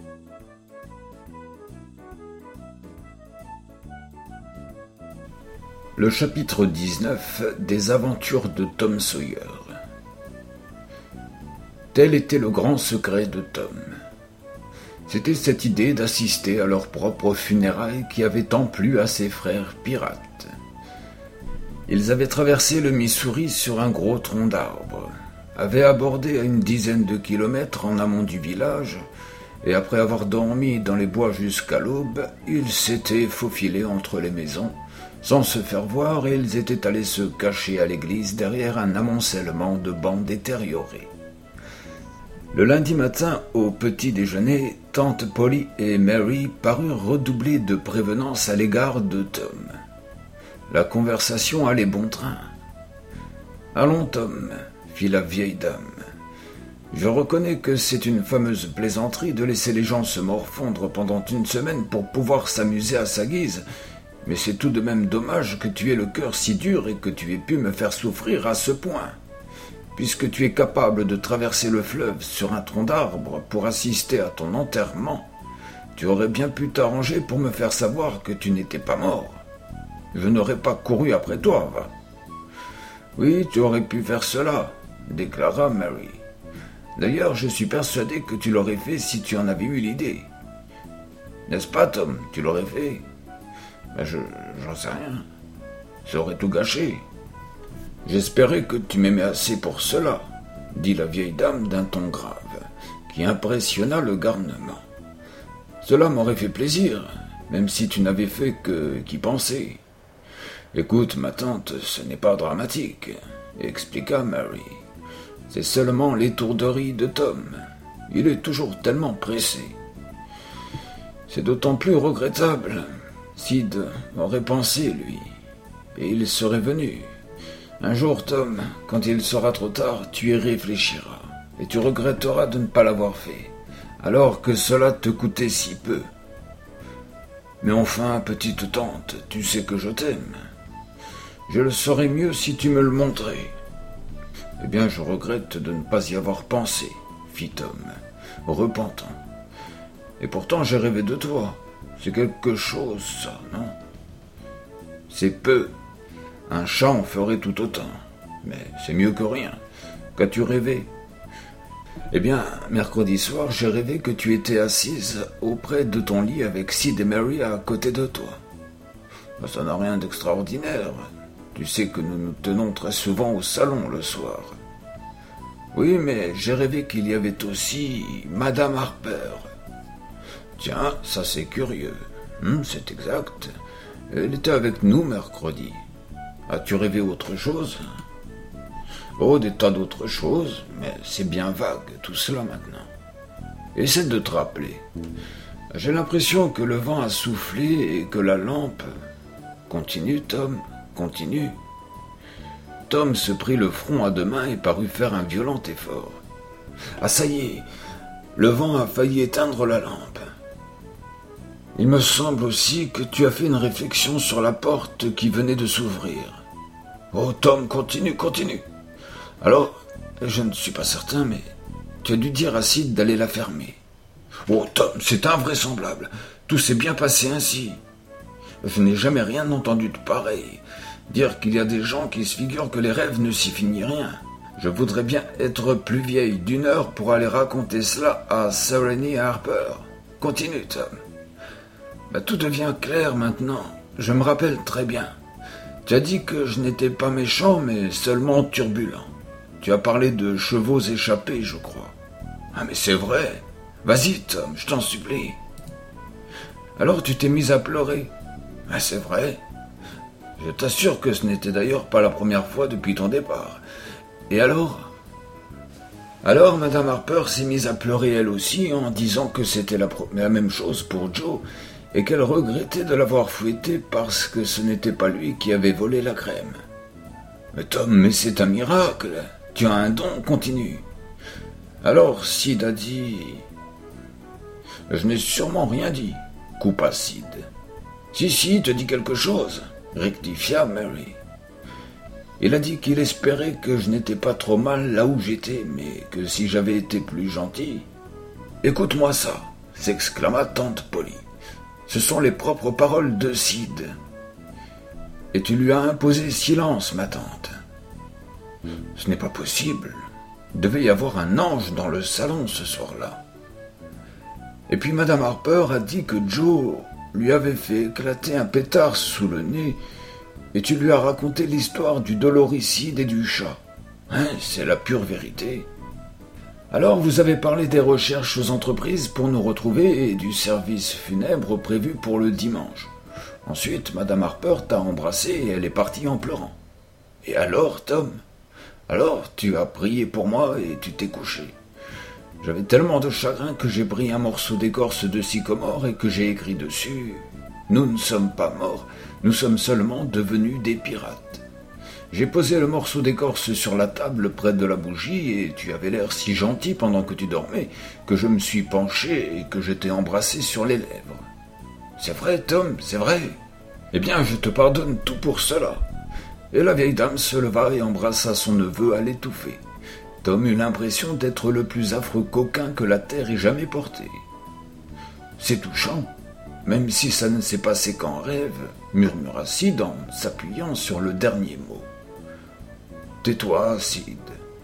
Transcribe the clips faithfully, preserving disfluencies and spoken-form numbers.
Le chapitre dix-neuf des aventures de Tom Sawyer. Tel était le grand secret de Tom. C'était cette idée d'assister à leurs propres funérailles qui avait tant plu à ses frères pirates. Ils avaient traversé le Missouri sur un gros tronc d'arbre, avaient abordé à une dizaine de kilomètres en amont du village, et après avoir dormi dans les bois jusqu'à l'aube, ils s'étaient faufilés entre les maisons, sans se faire voir, et ils étaient allés se cacher à l'église derrière un amoncellement de bancs détériorés. Le lundi matin, au petit déjeuner, tante Polly et Mary parurent redoubler de prévenance à l'égard de Tom. La conversation allait bon train. « Allons, Tom, » fit la vieille dame. « Je reconnais que c'est une fameuse plaisanterie de laisser les gens se morfondre pendant une semaine pour pouvoir s'amuser à sa guise, mais c'est tout de même dommage que tu aies le cœur si dur et que tu aies pu me faire souffrir à ce point. Puisque tu es capable de traverser le fleuve sur un tronc d'arbre pour assister à ton enterrement, tu aurais bien pu t'arranger pour me faire savoir que tu n'étais pas mort. Je n'aurais pas couru après toi, va. »« Oui, tu aurais pu faire cela, » déclara Mary. « D'ailleurs, je suis persuadé que tu l'aurais fait si tu en avais eu l'idée. N'est-ce pas, Tom, tu l'aurais fait ? Ben je, j'en sais rien. Ça aurait tout gâché. » « J'espérais que tu m'aimais assez pour cela, » dit la vieille dame d'un ton grave, qui impressionna le garnement. « Cela m'aurait fait plaisir, même si tu n'avais fait que qu'y penser. Écoute, ma tante, ce n'est pas dramatique, » expliqua Mary. « C'est seulement l'étourderie de Tom. Il est toujours tellement pressé. C'est d'autant plus regrettable. Sid aurait pensé, lui, et il serait venu. Un jour, Tom, quand il sera trop tard, tu y réfléchiras, et tu regretteras de ne pas l'avoir fait, alors que cela te coûtait si peu. Mais enfin, petite tante, tu sais que je t'aime. Je le saurais mieux si tu me le montrais. » « Eh bien, je regrette de ne pas y avoir pensé, » fit Tom, repentant. « Et pourtant, j'ai rêvé de toi. C'est quelque chose, ça, non ? C'est peu. Un chat en ferait tout autant, mais c'est mieux que rien. Qu'as-tu rêvé ? » ?»« Eh bien, mercredi soir, j'ai rêvé que tu étais assise auprès de ton lit avec Sid et Mary à côté de toi. Ça n'a rien d'extraordinaire. Tu sais que nous nous tenons très souvent au salon le soir. Oui, mais j'ai rêvé qu'il y avait aussi Madame Harper. Tiens, ça c'est curieux. Hum, c'est exact. Elle était avec nous mercredi. As-tu rêvé autre chose ? Oh, des tas d'autres choses, mais c'est bien vague tout cela maintenant. Essaie de te rappeler. J'ai l'impression que le vent a soufflé et que la lampe... Continue, Tom, continue. Tom se prit le front à deux mains et parut faire un violent effort. Ah, ça y est, le vent a failli éteindre la lampe. Il me semble aussi que tu as fait une réflexion sur la porte qui venait de s'ouvrir. Oh, Tom, continue, continue. Alors, je ne suis pas certain, mais tu as dû dire à Sid d'aller la fermer. Oh, Tom, c'est invraisemblable. Tout s'est bien passé ainsi. Je n'ai jamais rien entendu de pareil. Dire qu'il y a des gens qui se figurent que les rêves ne signifient rien. Je voudrais bien être plus vieille d'une heure pour aller raconter cela à Sereny Harper. Continue, Tom. Bah, tout devient clair maintenant. Je me rappelle très bien. Tu as dit que je n'étais pas méchant, mais seulement turbulent. Tu as parlé de chevaux échappés, je crois. Ah, mais c'est vrai. Vas-y, Tom, je t'en supplie. Alors tu t'es mise à pleurer. Ah, c'est vrai. Je t'assure que ce n'était d'ailleurs pas la première fois depuis ton départ. Et alors ? Alors, Madame Harper s'est mise à pleurer elle aussi en disant que c'était la, pro- la même chose pour Joe et qu'elle regrettait de l'avoir fouetté parce que ce n'était pas lui qui avait volé la crème. Mais Tom, mais c'est un miracle. Tu as un don, continue. Alors Sid a dit... Je n'ai sûrement rien dit, coupa Sid. Si, si, te dit quelque chose, rectifia Mary. Il a dit qu'il espérait que je n'étais pas trop mal là où j'étais, mais que si j'avais été plus gentil... Écoute-moi ça. s'exclama tante Polly. Ce sont les propres paroles de Sid. Et tu lui as imposé silence, ma tante. Ce n'est pas possible. Il devait y avoir un ange dans le salon ce soir-là. Et puis Madame Harper a dit que Joe lui avait fait éclater un pétard sous le nez et tu lui as raconté l'histoire du doloricide et du chat. Hein, c'est la pure vérité. Alors vous avez parlé des recherches entreprises pour nous retrouver et du service funèbre prévu pour le dimanche. Ensuite, Madame Harper t'a embrassé et elle est partie en pleurant. Et alors, Tom ? Alors, tu as prié pour moi et tu t'es couché. J'avais tellement de chagrin que j'ai pris un morceau d'écorce de sycomore et que j'ai écrit dessus « Nous ne sommes pas morts, nous sommes seulement devenus des pirates ». J'ai posé le morceau d'écorce sur la table près de la bougie et tu avais l'air si gentil pendant que tu dormais que je me suis penché et que je t'ai embrassé sur les lèvres. C'est vrai, Tom, c'est vrai. Eh bien, je te pardonne tout pour cela. Et la vieille dame se leva et embrassa son neveu à l'étouffer. Tom eut l'impression d'être le plus affreux coquin que la terre ait jamais porté. C'est touchant, même si ça ne s'est passé qu'en rêve, murmura Sid en s'appuyant sur le dernier mot. Tais-toi, Sid.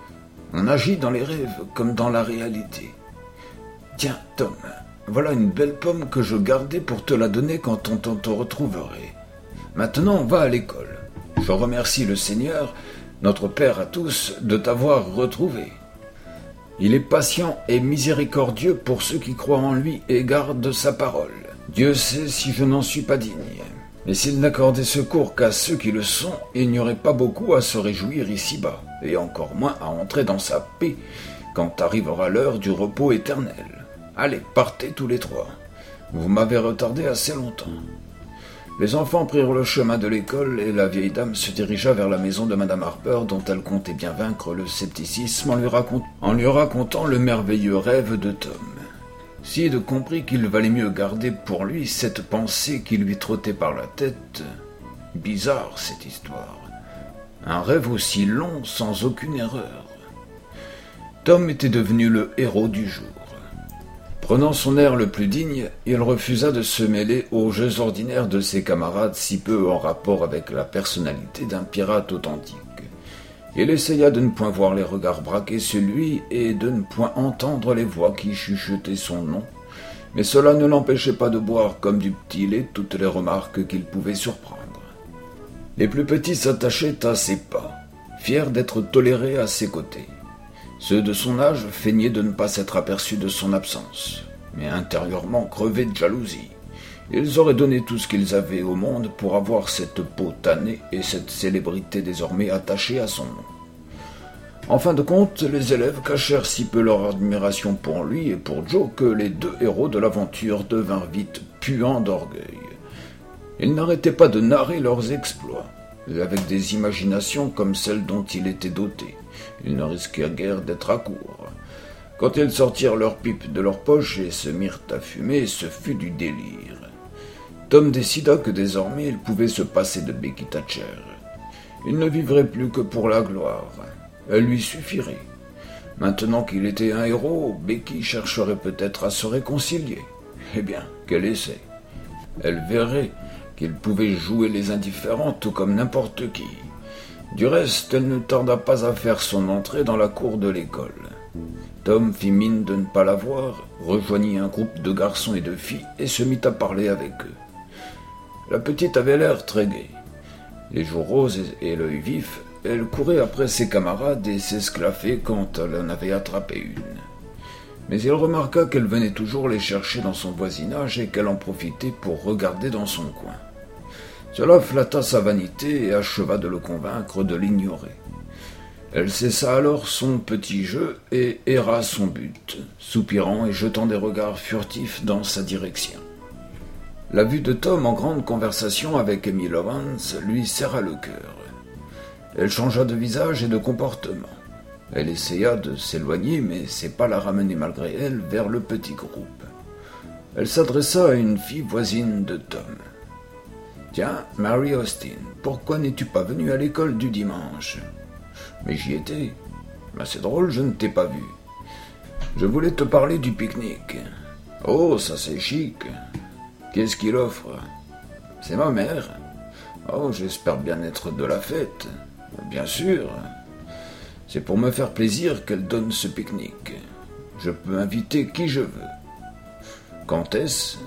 On agit dans les rêves comme dans la réalité. Tiens, Tom, voilà une belle pomme que je gardais pour te la donner quand on te retrouverait. Maintenant, on va à l'école. Je remercie le Seigneur, notre Père à tous, de t'avoir retrouvé. Il est patient et miséricordieux pour ceux qui croient en lui et gardent sa parole. Dieu sait si je n'en suis pas digne. Mais s'il n'accordait secours qu'à ceux qui le sont, il n'y aurait pas beaucoup à se réjouir ici-bas, et encore moins à entrer dans sa paix quand arrivera l'heure du repos éternel. Allez, partez tous les trois. Vous m'avez retardé assez longtemps. Les enfants prirent le chemin de l'école et la vieille dame se dirigea vers la maison de Madame Harper dont elle comptait bien vaincre le scepticisme en lui, racont... en lui racontant le merveilleux rêve de Tom. Sid comprit qu'il valait mieux garder pour lui cette pensée qui lui trottait par la tête. Bizarre cette histoire. Un rêve aussi long sans aucune erreur. Tom était devenu le héros du jour. Prenant son air le plus digne, il refusa de se mêler aux jeux ordinaires de ses camarades si peu en rapport avec la personnalité d'un pirate authentique. Il essaya de ne point voir les regards braqués sur lui et de ne point entendre les voix qui chuchotaient son nom, mais cela ne l'empêchait pas de boire comme du petit lait toutes les remarques qu'il pouvait surprendre. Les plus petits s'attachaient à ses pas, fiers d'être tolérés à ses côtés. Ceux de son âge feignaient de ne pas s'être aperçus de son absence, mais intérieurement crevés de jalousie. Ils auraient donné tout ce qu'ils avaient au monde pour avoir cette peau tannée et cette célébrité désormais attachée à son nom. En fin de compte, les élèves cachèrent si peu leur admiration pour lui et pour Joe que les deux héros de l'aventure devinrent vite puants d'orgueil. Ils n'arrêtaient pas de narrer leurs exploits, avec des imaginations comme celles dont il était doté. Ils ne risquèrent guère d'être à court. Quand ils sortirent leurs pipes de leur poche et se mirent à fumer, ce fut du délire. Tom décida que désormais il pouvait se passer de Becky Thatcher. Il ne vivrait plus que pour la gloire. Elle lui suffirait. Maintenant qu'il était un héros, Becky chercherait peut-être à se réconcilier. Eh bien, quel essai! Elle verrait qu'il pouvait jouer les indifférents tout comme n'importe qui. Du reste, elle ne tarda pas à faire son entrée dans la cour de l'école. Tom fit mine de ne pas la voir, rejoignit un groupe de garçons et de filles et se mit à parler avec eux. La petite avait l'air très gaie. Les joues roses et l'œil vif, elle courait après ses camarades et s'esclaffait quand elle en avait attrapé une. Mais il remarqua qu'elle venait toujours les chercher dans son voisinage et qu'elle en profitait pour regarder dans son coin. Cela flatta sa vanité et acheva de le convaincre de l'ignorer. Elle cessa alors son petit jeu et erra son but, soupirant et jetant des regards furtifs dans sa direction. La vue de Tom en grande conversation avec Amy Lawrence lui serra le cœur. Elle changea de visage et de comportement. Elle essaya de s'éloigner, mais ses pas la ramenaient malgré elle vers le petit groupe. Elle s'adressa à une fille voisine de Tom. « Tiens, Mary Austin, pourquoi n'es-tu pas venue à l'école du dimanche ?»« Mais j'y étais. Ben, c'est drôle, je ne t'ai pas vue. Je voulais te parler du pique-nique. Oh, ça c'est chic. Qu'est-ce qu'il offre? C'est ma mère. Oh, j'espère bien être de la fête. Bien sûr. C'est pour me faire plaisir qu'elle donne ce pique-nique. Je peux inviter qui je veux. Quand est-ce?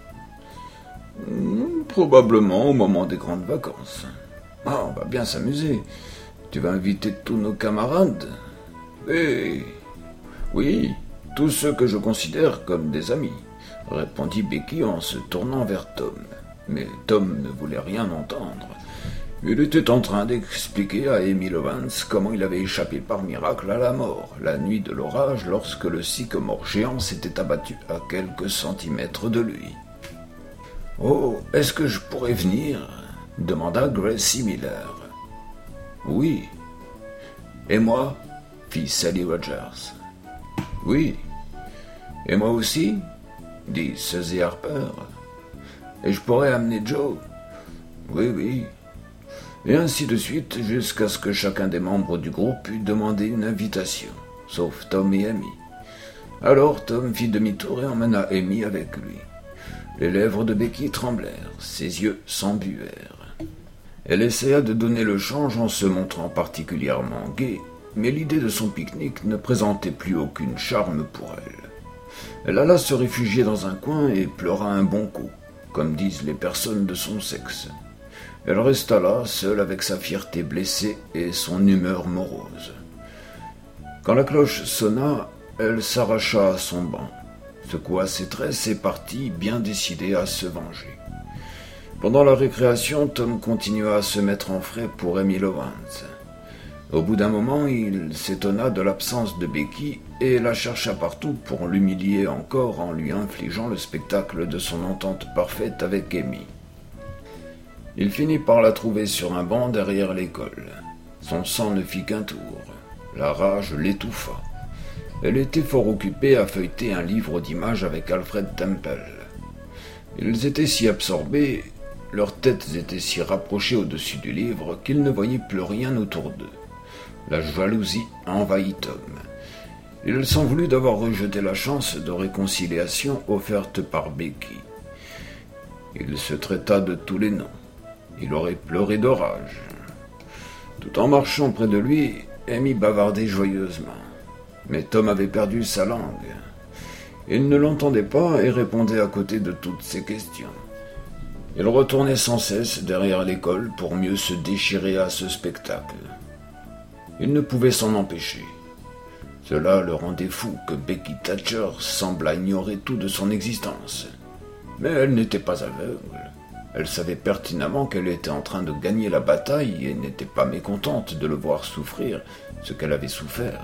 Probablement au moment des grandes vacances. Ah, on va bien s'amuser. Tu vas inviter tous nos camarades? Eh, oui, tous ceux que je considère comme des amis, répondit Becky en se tournant vers Tom. Mais Tom ne voulait rien entendre. Il était en train d'expliquer à Amy Lawrence comment il avait échappé par miracle à la mort, la nuit de l'orage, lorsque le sycomore géant s'était abattu à quelques centimètres de lui. « Oh, est-ce que je pourrais venir ?» demanda Gracie Miller. « Oui. »« Et moi ?» fit Sally Rogers. « Oui. »« Et moi aussi ?» dit Suzy Harper. « Et je pourrais amener Joe ?»« Oui, oui. » Et ainsi de suite, jusqu'à ce que chacun des membres du groupe eût demandé une invitation, sauf Tom et Amy. Alors Tom fit demi-tour et emmena Amy avec lui. Les lèvres de Becky tremblèrent, ses yeux s'embuèrent. Elle essaya de donner le change en se montrant particulièrement gaie, mais l'idée de son pique-nique ne présentait plus aucun charme pour elle. Elle alla se réfugier dans un coin et pleura un bon coup, comme disent les personnes de son sexe. Elle resta là, seule avec sa fierté blessée et son humeur morose. Quand la cloche sonna, elle s'arracha à son banc, secoua ses tresses et partit, bien décidée à se venger. Pendant la récréation, Tom continua à se mettre en frais pour Amy Lawrence. Au bout d'un moment, il s'étonna de l'absence de Becky et la chercha partout pour l'humilier encore en lui infligeant le spectacle de son entente parfaite avec Amy. Il finit par la trouver sur un banc derrière l'école. Son sang ne fit qu'un tour. La rage l'étouffa. Elle était fort occupée à feuilleter un livre d'images avec Alfred Temple. Ils étaient si absorbés, leurs têtes étaient si rapprochées au-dessus du livre qu'ils ne voyaient plus rien autour d'eux. La jalousie envahit Tom. Il s'en voulut d'avoir rejeté la chance de réconciliation offerte par Becky. Il se traita de tous les noms. Il aurait pleuré de rage. Tout en marchant près de lui, Amy bavardait joyeusement. Mais Tom avait perdu sa langue. Il ne l'entendait pas et répondait à côté de toutes ses questions. Il retournait sans cesse derrière l'école pour mieux se déchirer à ce spectacle. Il ne pouvait s'en empêcher. Cela le rendait fou que Becky Thatcher semblât ignorer tout de son existence. Mais elle n'était pas aveugle. Elle savait pertinemment qu'elle était en train de gagner la bataille et n'était pas mécontente de le voir souffrir ce qu'elle avait souffert.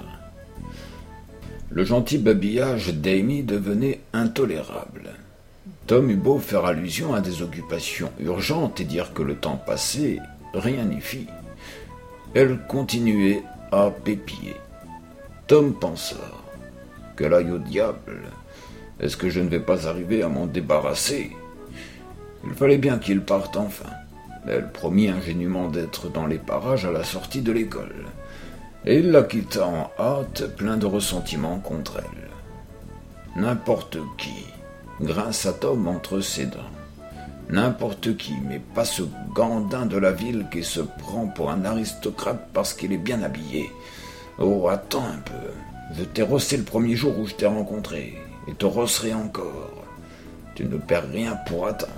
Le gentil babillage d'Amy devenait intolérable. Tom eut beau faire allusion à des occupations urgentes et dire que le temps passait, rien n'y fit. Elle continuait à pépiller. Tom pensa « Qu'elle aille au diable! Est-ce que je ne vais pas arriver à m'en débarrasser ?» Il fallait bien qu'il parte enfin. Elle promit ingénument d'être dans les parages à la sortie de l'école. Et il la quitta en hâte, plein de ressentiment contre elle. N'importe qui grinça Tom entre ses dents. N'importe qui, mais pas ce gandin de la ville qui se prend pour un aristocrate parce qu'il est bien habillé. Oh, attends un peu. Je t'ai rossé le premier jour où je t'ai rencontré, et te rosserai encore. Tu ne perds rien pour attendre.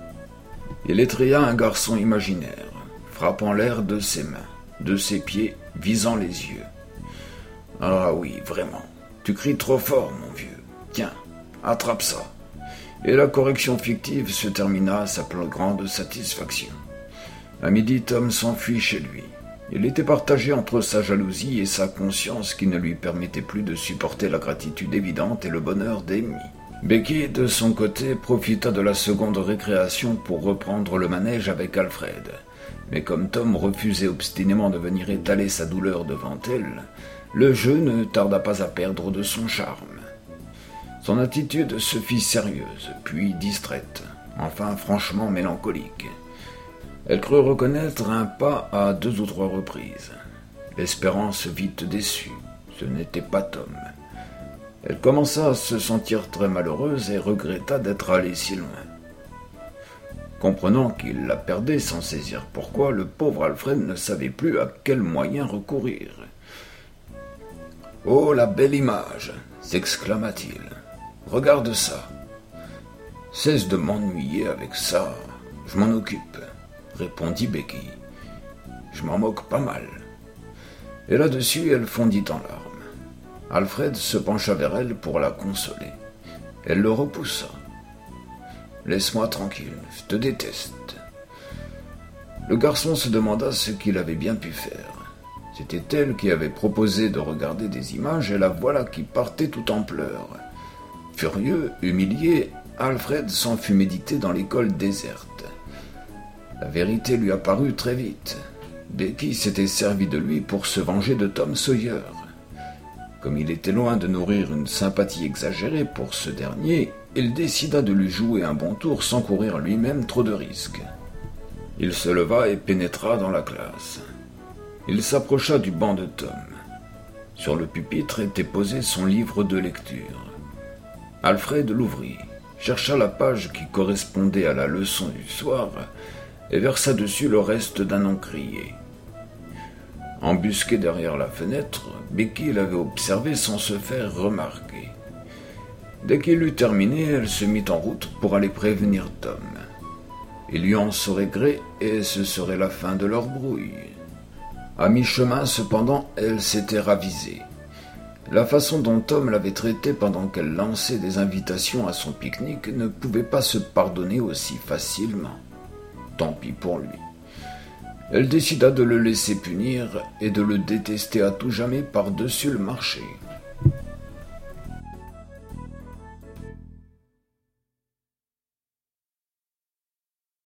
Il étrilla un garçon imaginaire, frappant l'air de ses mains, de ses pieds, visant les yeux. « Ah oui, vraiment, tu cries trop fort, mon vieux. Tiens, attrape ça. » Et la correction fictive se termina à sa plus grande satisfaction. À midi, Tom s'enfuit chez lui. Il était partagé entre sa jalousie et sa conscience qui ne lui permettait plus de supporter la gratitude évidente et le bonheur d'Amy. Becky, de son côté, profita de la seconde récréation pour reprendre le manège avec Alfred. Mais comme Tom refusait obstinément de venir étaler sa douleur devant elle, le jeu ne tarda pas à perdre de son charme. Son attitude se fit sérieuse, puis distraite, enfin franchement mélancolique. Elle crut reconnaître un pas à deux ou trois reprises. L'espérance vite déçue, ce n'était pas Tom. Elle commença à se sentir très malheureuse et regretta d'être allée si loin. Comprenant qu'il la perdait sans saisir pourquoi, le pauvre Alfred ne savait plus à quel moyen recourir. « Oh, la belle image !» s'exclama-t-il. « Regarde ça !»« Cesse de m'ennuyer avec ça, je m'en occupe, » répondit Becky. « Je m'en moque pas mal. » Et là-dessus, elle fondit en larmes. Alfred se pencha vers elle pour la consoler. Elle le repoussa. « Laisse-moi tranquille, je te déteste. » Le garçon se demanda ce qu'il avait bien pu faire. C'était elle qui avait proposé de regarder des images et la voilà qui partait tout en pleurs. Furieux, humilié, Alfred s'en fut méditer dans l'école déserte. La vérité lui apparut très vite. Becky s'était servi de lui pour se venger de Tom Sawyer. Comme il était loin de nourrir une sympathie exagérée pour ce dernier, il décida de lui jouer un bon tour sans courir lui-même trop de risques. Il se leva et pénétra dans la classe. Il s'approcha du banc de Tom. Sur le pupitre était posé son livre de lecture. Alfred l'ouvrit, chercha la page qui correspondait à la leçon du soir et versa dessus le reste d'un encrier. Embusquée derrière la fenêtre, Becky l'avait observé sans se faire remarquer. Dès qu'il eut terminé, elle se mit en route pour aller prévenir Tom. Il lui en saurait gré et ce serait la fin de leur brouille. À mi-chemin, cependant, elle s'était ravisée. La façon dont Tom l'avait traitée pendant qu'elle lançait des invitations à son pique-nique ne pouvait pas se pardonner aussi facilement. Tant pis pour lui. Elle décida de le laisser punir et de le détester à tout jamais par-dessus le marché.